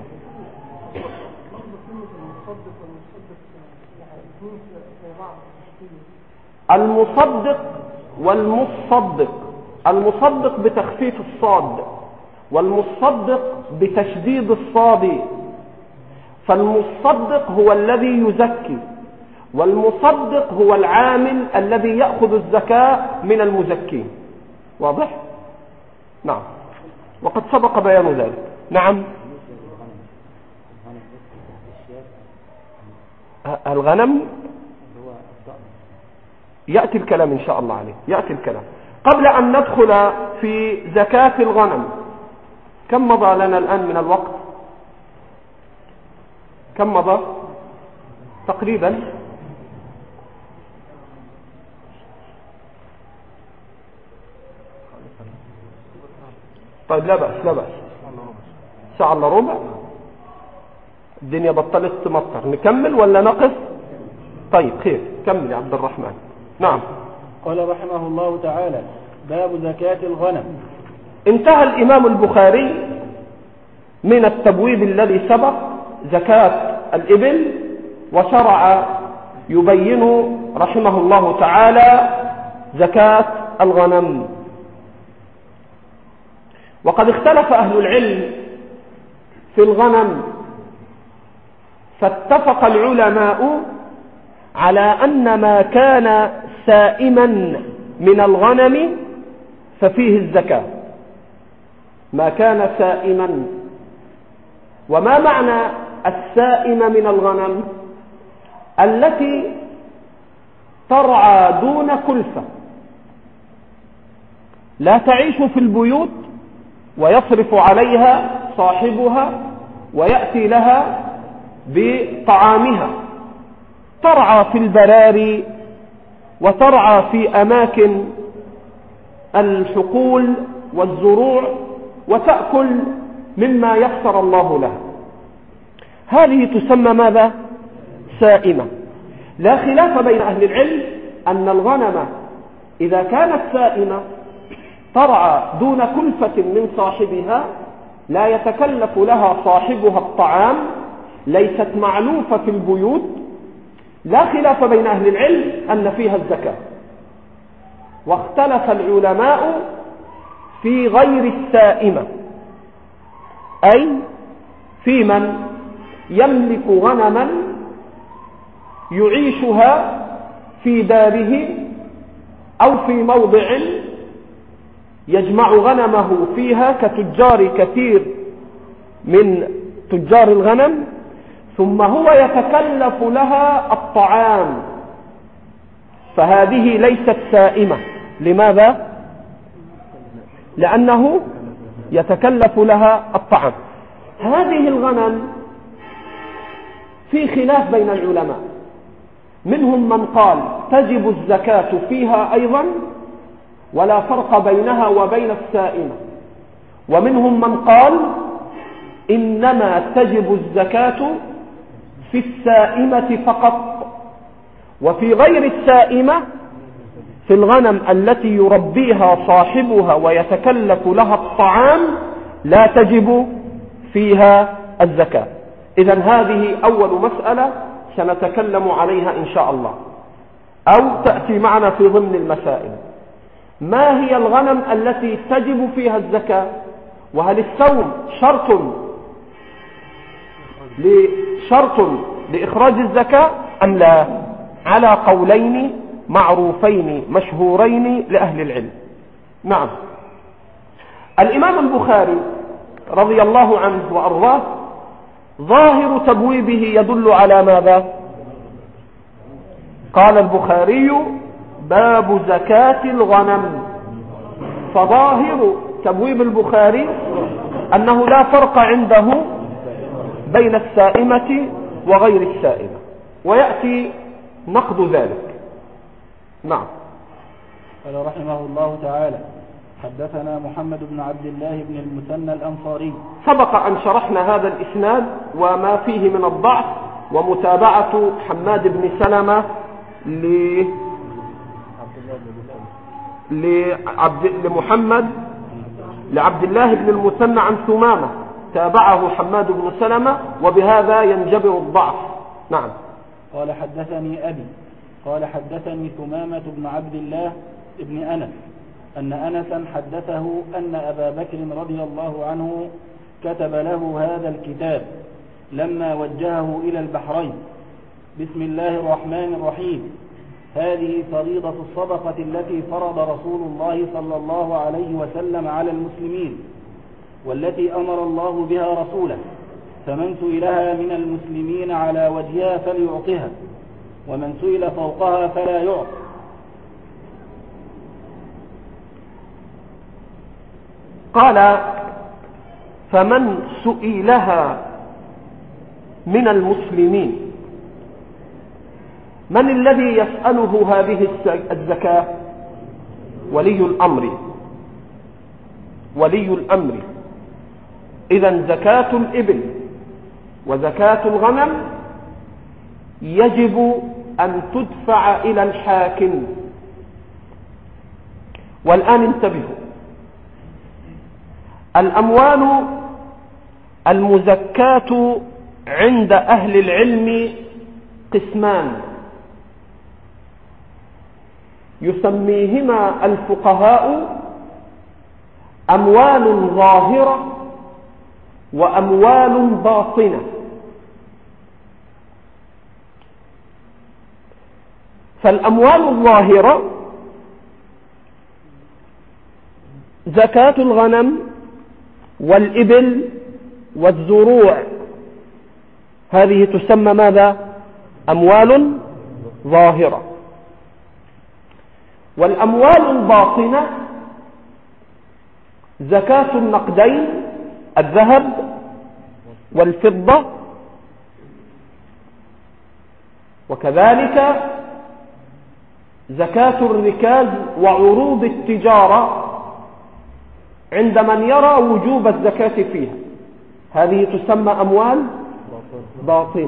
المصدق والمصدق، المصدق بتخفيف الصاد والمصدق بتشديد الصاد، فالمصدق هو الذي يزكي، والمصدق هو العامل الذي يأخذ الزكاة من المزكين. واضح؟ نعم، وقد سبق بيان ذلك. نعم. الغنم يأتي الكلام إن شاء الله عليه، يأتي الكلام. قبل أن ندخل في زكاة الغنم، كم مضى لنا الآن من الوقت؟ كم مضى تقريبا؟ طيب لا بأس لا بأس، ساعة الا ربع، الدنيا بطلت تمطر، نكمل ولا نقف؟ طيب خير، كمل يا عبد الرحمن. نعم. قال رحمه الله تعالى: باب زكاة الغنم. انتهى الإمام البخاري من التبويب الذي سبق زكاة الإبل، وشرع يبين رحمه الله تعالى زكاة الغنم. وقد اختلف أهل العلم في الغنم، فاتفق العلماء على أن ما كان سائما من الغنم ففيه الزكاة. ما كان سائما، وما معنى السائم من الغنم؟ التي ترعى دون كلفة، لا تعيش في البيوت ويصرف عليها صاحبها ويأتي لها بطعامها، ترعى في البراري وترعى في أماكن الحقول والزروع وتأكل مما يسر الله لها. هذه تسمى ماذا؟ سائمة. لا خلاف بين أهل العلم أن الغنم إذا كانت سائمة ترعى دون كلفة من صاحبها، لا يتكلف لها صاحبها الطعام، ليست معلوفة في البيوت، لا خلاف بين أهل العلم أن فيها الزكاة. واختلف العلماء في غير السائمة، أي في من يملك غنما يعيشها في داره أو في موضع يجمع غنمه فيها، كتجار كثير من تجار الغنم، ثم هو يتكلف لها الطعام، فهذه ليست سائمة. لماذا؟ لأنه يتكلف لها الطعام. هذه الغنم في خلاف بين العلماء، منهم من قال تجب الزكاة فيها أيضا ولا فرق بينها وبين السائمة، ومنهم من قال إنما تجب الزكاة في السائمة فقط، وفي غير السائمة في الغنم التي يربيها صاحبها ويتكلف لها الطعام لا تجب فيها الزكاة. إذن هذه أول مسألة سنتكلم عليها إن شاء الله، أو تأتي معنا في ضمن المسائل. ما هي الغنم التي تجب فيها الزكاة؟ وهل الصوم شرط لإخراج الزكاة أم لا؟ على قولين معروفين مشهورين لأهل العلم. نعم، الإمام البخاري رضي الله عنه وأرضاه ظاهر تبويبه يدل على ماذا؟ قال البخاري باب زكاة الغنم، فظاهر تبويب البخاري أنه لا فرق عنده بين السائمة وغير السائمة، ويأتي نقد ذلك. نعم. قال رحمه الله تعالى حدثنا محمد بن عبد الله بن المثنى الأنصاري. سبق أن شرحنا هذا الإسناد وما فيه من الضعف، ومتابعة حماد بن سلمة لعبد الله بن المثنى عن ثمامة، تابعه حماد بن سلمة، وبهذا ينجبر الضعف. نعم. قال حدثني أبي قال حدثني ثمامة بن عبد الله بن أنس أن أنسا حدثه أن أبا بكر رضي الله عنه كتب له هذا الكتاب لما وجهه إلى البحرين: بسم الله الرحمن الرحيم، هذه فريضة الصدقة التي فرض رسول الله صلى الله عليه وسلم على المسلمين، والتي أمر الله بها رسوله، فمن سئلها من المسلمين على وجهها فليعطها، ومن سئل فوقها فلا يعط. قال: فمن سئلها من المسلمين، من الذي يسأله هذه الزكاة؟ ولي الأمر. إذن زكاة الإبل وزكاة الغنم يجب أن تدفع إلى الحاكم. والآن انتبهوا، الأموال المزكاة عند أهل العلم قسمان، يسميهما الفقهاء أموال ظاهرة وأموال باطنة. فالأموال الظاهرة زكاة الغنم والإبل والزروع، هذه تسمى ماذا؟ أموال ظاهرة. والأموال الباطنة زكاة النقدين، الذهب والفضة، وكذلك زكاة الركاز وعروض التجارة عند من يرى وجوب الزكاة فيها، هذه تسمى أموال باطنة.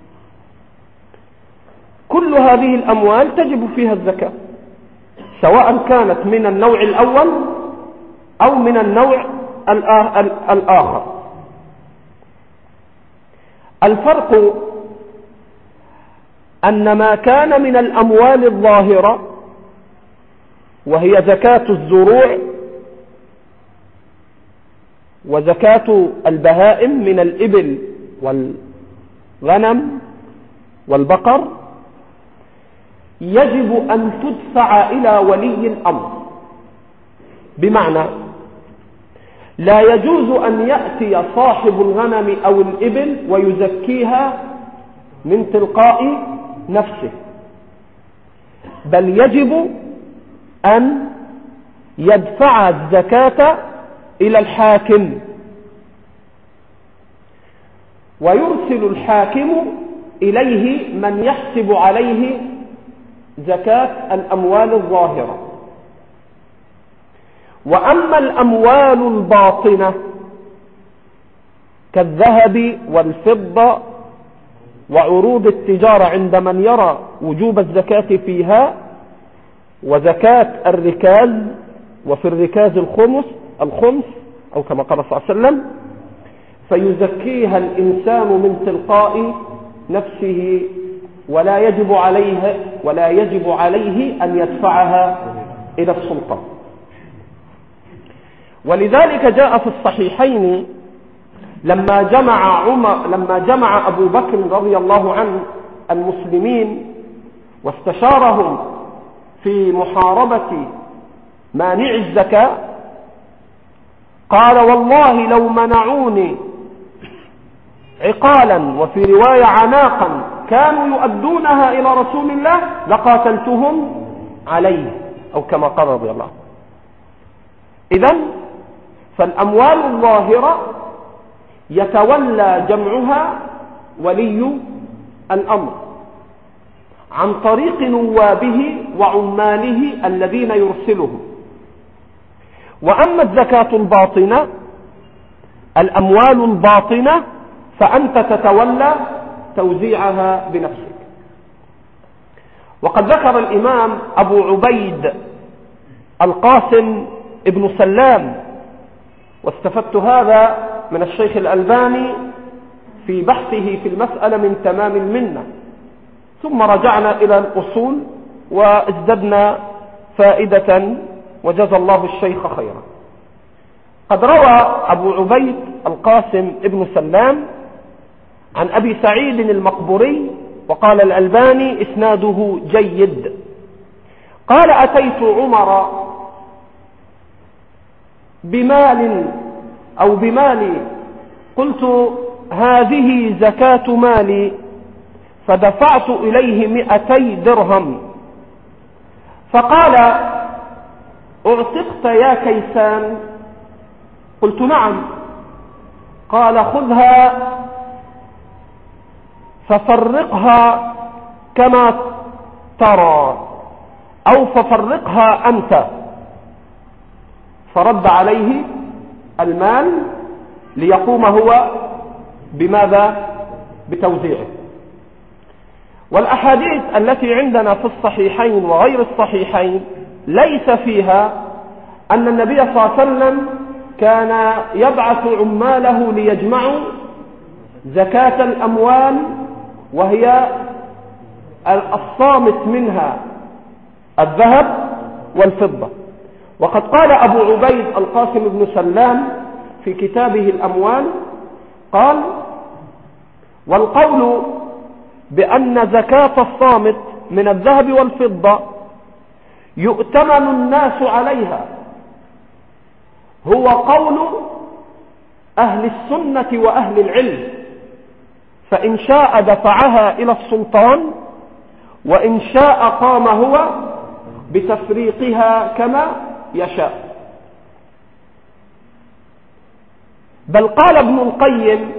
كل هذه الأموال تجب فيها الزكاة، سواء كانت من النوع الأول أو من النوع الآخر. الفرق أن ما كان من الأموال الظاهرة وهي زكاة الزروع وزكاة البهائم من الإبل والغنم والبقر يجب أن تدفع إلى ولي الأمر، بمعنى لا يجوز أن يأتي صاحب الغنم أو الإبل ويزكيها من تلقاء نفسه، بل يجب أن يدفع الزكاة إلى الحاكم. ويرسل الحاكم إليه من يحسب عليه زكاة الأموال الظاهرة. وأما الأموال الباطنة كالذهب والفضة وعروض التجارة عند من يرى وجوب الزكاة فيها وزكاة الركاز، وفي الركاز الخمس أو كما قال صلى الله عليه وسلم، فيزكيها الإنسان من تلقاء نفسه ولا يجب عليه أن يدفعها إلى السلطة. ولذلك جاء في الصحيحين لما جمع أبو بكر رضي الله عنه المسلمين واستشارهم في محاربة مانع الزكاة، قال: والله لو منعوني عقالا وفي رواية عناقا كانوا يؤدونها إلى رسول الله لقاتلتهم عليه، أو كما قال رضي الله. إذن فالأموال الظاهرة يتولى جمعها ولي الأمر عن طريق نوابه وعماله الذين يرسلهم. وأما الزكاة الباطنة، الأموال الباطنة، فأنت تتولى توزيعها بنفسك. وقد ذكر الإمام أبو عبيد القاسم ابن سلام، واستفدت هذا من الشيخ الألباني في بحثه في المسألة من تمام المنة، ثم رجعنا إلى الأصول وازددنا فائدة وجزى الله الشيخ خيرا. قد روى أبو عبيد القاسم ابن سلام عن أبي سعيد المقبوري، وقال الألباني إسناده جيد، قال: أتيت عمر بمالي قلت: هذه زكاة مالي، فدفعت إليه 200 درهم، فقال: أعتقت يا كيسان؟ قلت: نعم. قال: خذها ففرقها كما ترى، أو ففرقها أنت. فرد عليه المال ليقوم هو بماذا؟ بتوزيعه. والأحاديث التي عندنا في الصحيحين وغير الصحيحين ليس فيها أن النبي صلى الله عليه وسلم كان يبعث عماله ليجمعوا زكاة الأموال، وهي الصامت منها الذهب والفضة. وقد قال أبو عبيد القاسم بن سلام في كتابه الأموال، قال: والقول بأن زكاة الصامت من الذهب والفضة يؤتمن الناس عليها هو قول أهل السنة وأهل العلم، فإن شاء دفعها إلى السلطان، وإن شاء قام هو بتفريقها كما يشاء. بل قال ابن القيم: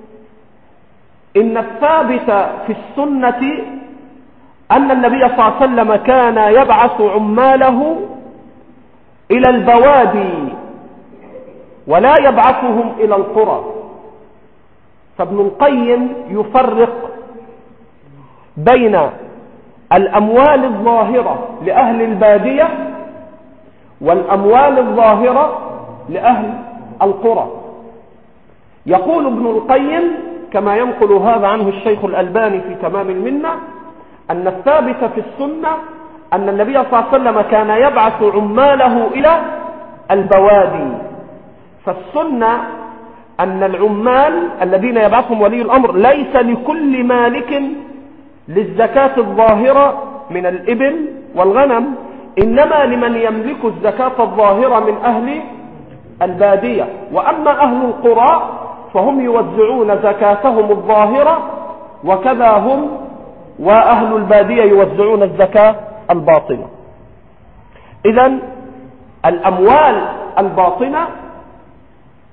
إن الثابت في السنة أن النبي صلى الله عليه وسلم كان يبعث عماله إلى البوادي ولا يبعثهم إلى القرى. فابن القيم يفرق بين الأموال الظاهرة لأهل البادية والأموال الظاهرة لأهل القرى. يقول ابن القيم كما ينقل هذا عنه الشيخ الألباني في تمام المنة، أن الثابت في السنة أن النبي صلى الله عليه وسلم كان يبعث عماله إلى البوادي. فالسنة أن العمال الذين يبعثهم ولي الأمر ليس لكل مالك للزكاة الظاهرة من الإبل والغنم، إنما لمن يملك الزكاة الظاهرة من أهل البادية. وأما أهل القرى فهم يوزعون زكاتهم الظاهرة، وكذا هم وأهل البادية يوزعون الزكاة الباطنة. إذن الأموال الباطنة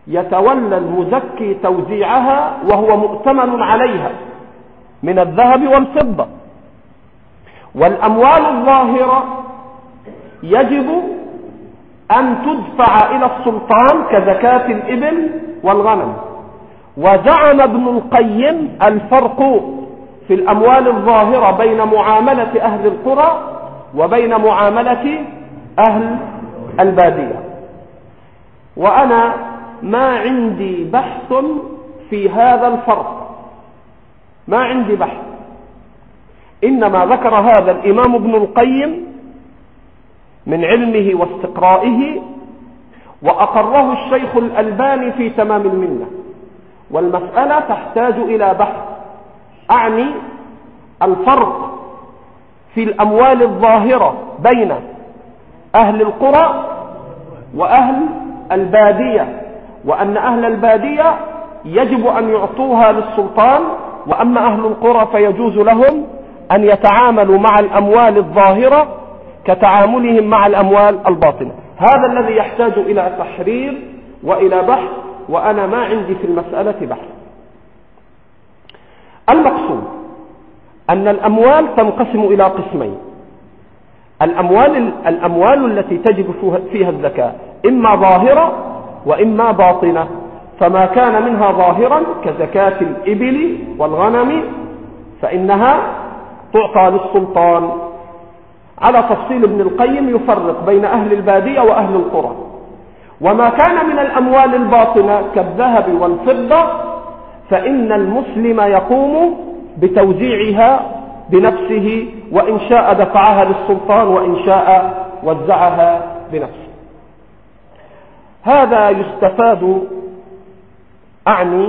يتولى المزكي توزيعها وهو مؤتمن عليها من الذهب والفضة. والأموال الظاهرة يجب أن تدفع إلى السلطان كزكاة الإبل والغنم. وزعم ابن القيم الفرق في الأموال الظاهرة بين معاملة أهل القرى وبين معاملة أهل البادية. وأنا ما عندي بحث في هذا الفرق، ما عندي بحث، إنما ذكر هذا الإمام ابن القيم من علمه واستقرائه، وأقره الشيخ الألباني في تمام المنة. والمسألة تحتاج إلى بحث، أعني الفرق في الأموال الظاهرة بين أهل القرى وأهل البادية، وأن أهل البادية يجب أن يعطوها للسلطان، وأما أهل القرى فيجوز لهم أن يتعاملوا مع الأموال الظاهرة كتعاملهم مع الأموال الباطنة. هذا الذي يحتاج إلى تحرير وإلى بحث، وأنا ما عندي في المسألة بحث. المقصود أن الأموال تنقسم إلى قسمين: الأموال التي تجب فيها الزكاة إما ظاهرة وإما باطنة. فما كان منها ظاهرا كزكاة الإبل والغنم فإنها تعطى للسلطان. على تفصيل ابن القيم يفرق بين أهل البادية وأهل القرى. وما كان من الأموال الباطنة كالذهب والفضة فإن المسلم يقوم بتوزيعها بنفسه، وإن شاء دفعها للسلطان وإن شاء وزعها بنفسه. هذا يستفاد، أعني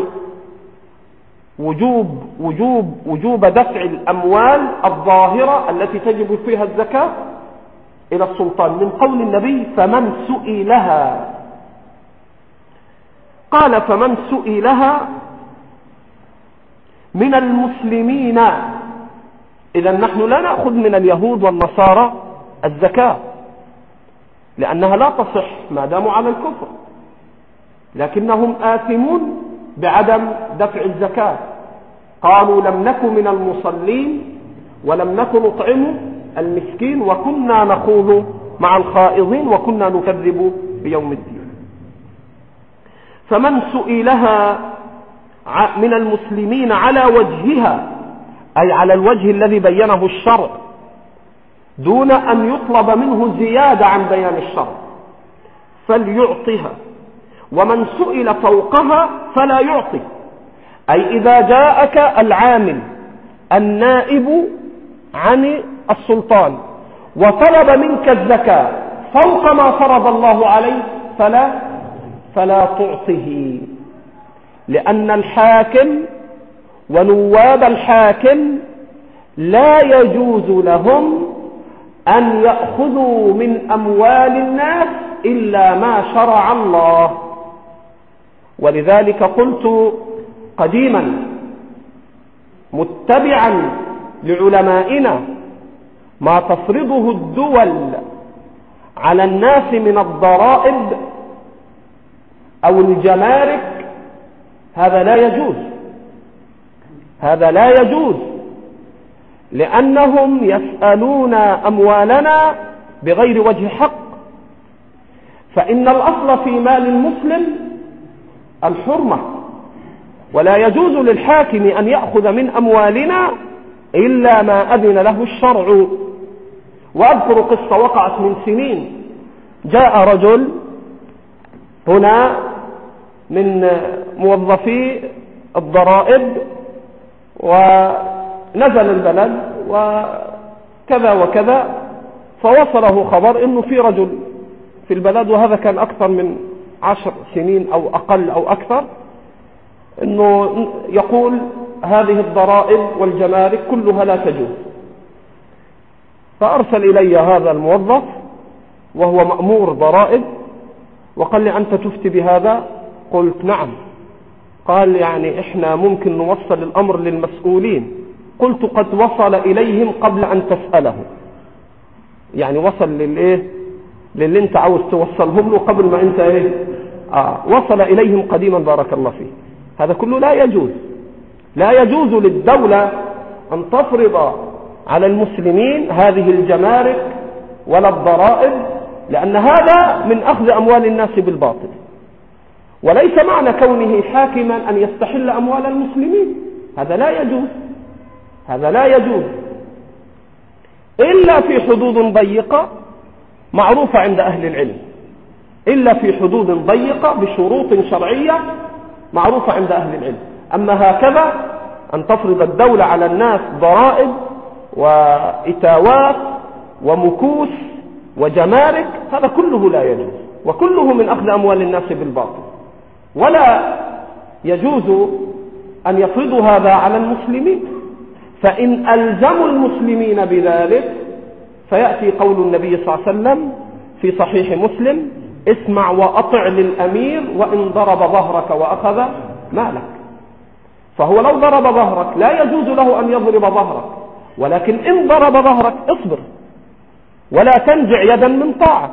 وجوب دفع الأموال الظاهرة التي تجب فيها الزكاة إلى السلطان من قول النبي: فمن سئلها. قال: فمن سئلها من المسلمين. إذا نحن لا نأخذ من اليهود والنصارى الزكاة لأنها لا تصح ما داموا على الكفر، لكنهم آثمون بعدم دفع الزكاة. قالوا: لم نكن من المصلين ولم نكن نطعم المسكين وكنا نخوض مع الخائضين وكنا نكذب بيوم الدين. فمن سئلها من المسلمين على وجهها، أي على الوجه الذي بينه الشرع، دون أن يطلب منه زيادة عن بيان الشرع، فليعطها. ومن سئل فوقها فلا يعطي. أي إذا جاءك العامل النائب عن السلطان وطلب منك الزكاة فوق ما فرض الله عليه فلا تعطه، لأن الحاكم ونواب الحاكم لا يجوز لهم أن يأخذوا من أموال الناس إلا ما شرع الله. ولذلك قلت قديما متبعا لعلمائنا ما تفرضه الدول على الناس من الضرائب أو الجمارك، هذا لا يجوز، لأنهم يسألون أموالنا بغير وجه حق. فإن الأصل في مال المسلم الحرمة، ولا يجوز للحاكم أن يأخذ من أموالنا إلا ما أذن له الشرع. وأذكر قصة وقعت من سنين. جاء رجل هنا من موظفي الضرائب ونزل البلد وكذا وكذا، فوصله خبر إنه في رجل في البلد، وهذا كان أكثر من 10 سنين أو أقل أو أكثر، إنه يقول هذه الضرائب والجمارك كلها لا تجوز. فأرسل إلي هذا الموظف وهو مأمور ضرائب وقال لي: أنت تفتي بهذا؟ قلت: نعم. قال: يعني إحنا ممكن نوصل الأمر للمسؤولين. قلت: قد وصل إليهم قبل أن تسأله، يعني وصل للي أنت عاوز توصلهم له قبل ما أنت وصل إليهم قديما بارك الله فيه. هذا كله لا يجوز. لا يجوز للدولة أن تفرض على المسلمين هذه الجمارك ولا الضرائب، لأن هذا من أخذ أموال الناس بالباطل. وليس معنى كونه حاكما أن يستحل أموال المسلمين، هذا لا يجوز. هذا لا يجوز إلا في حدود ضيقة معروفة عند أهل العلم، إلا في حدود ضيقة بشروط شرعية معروفة عند أهل العلم. أما هكذا أن تفرض الدولة على الناس ضرائب وإتاوات ومكوس وجمارك، هذا كله لا يجوز، وكله من أخذ أموال الناس بالباطل. ولا يجوز أن يفرضوا هذا على المسلمين، فإن ألزموا المسلمين بذلك فيأتي قول النبي صلى الله عليه وسلم في صحيح مسلم: اسمع وأطع للأمير وإن ضرب ظهرك وأخذ مالك. فهو لو ضرب ظهرك لا يجوز له أن يضرب ظهرك، ولكن إن ضرب ظهرك اصبر ولا تنزع يدا من طاعة.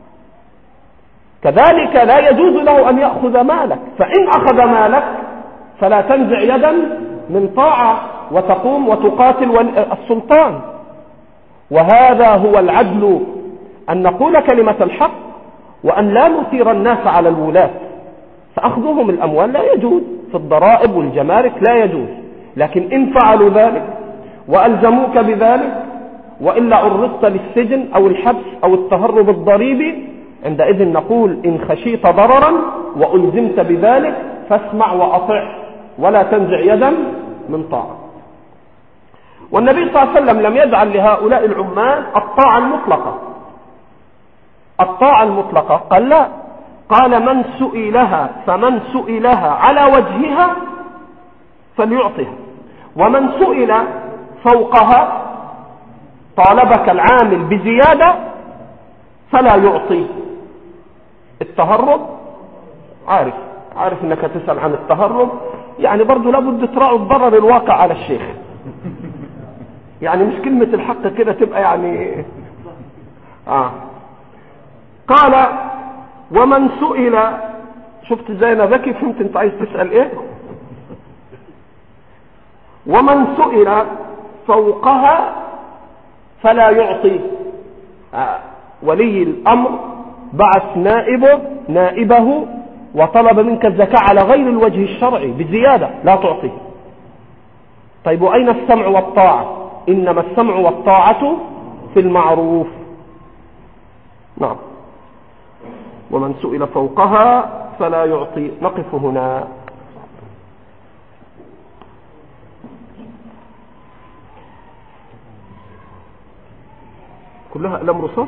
كذلك لا يجوز له أن يأخذ مالك، فإن أخذ مالك فلا تنزع يدا من طاعة وتقوم وتقاتل السلطان. وهذا هو العدل، أن نقول كلمة الحق وأن لا نثير الناس على الولاة. فأخذهم الأموال لا يجوز، في الضرائب والجمارك لا يجوز، لكن إن فعلوا ذلك وألزموك بذلك وإلا عرضت للسجن أو الحبس أو التهرب الضريبي، عندئذ نقول: إن خشيت ضررا وألزمت بذلك فاسمع وأطع ولا تنزع يدا من طاعة. والنبي صلى الله عليه وسلم لم يجعل لهؤلاء العمال الطاعة المطلقة. الطاعة المطلقة قال لا، قال: من سئلها فمن سئلها على وجهها فليعطها، ومن سئل فوقها طالبك العامل بزيادة فلا يعطي. التهرب عارف انك تسأل عن التهرب، يعني برضو لابد تراعوا الضرر الواقع على الشيخ، يعني مش كلمة الحق كده تبقى يعني قال: ومن سئل، شفت ازاي انا ذكي، فهمت انت عايز تسأل ايه. ومن سئل فوقها فلا يعطي. ولي الامر بعث نائبه وطلب منك الزكاة على غير الوجه الشرعي بزيادة، لا تعطيه. طيب وأين السمع والطاعة؟ إنما السمع والطاعة في المعروف. نعم. ومن سئل فوقها فلا يعطي. نقف هنا. كلها أقلام رصاص.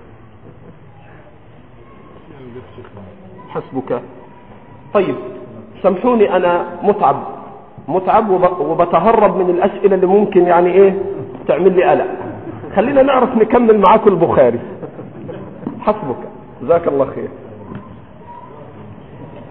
حسبك. طيب سامحوني، أنا متعب وبتهرب من الأسئلة اللي ممكن يعني إيه تعمل لي قلق. خلينا نعرف نكمل معاكم البخاري. حسبك. جزاك الله خير.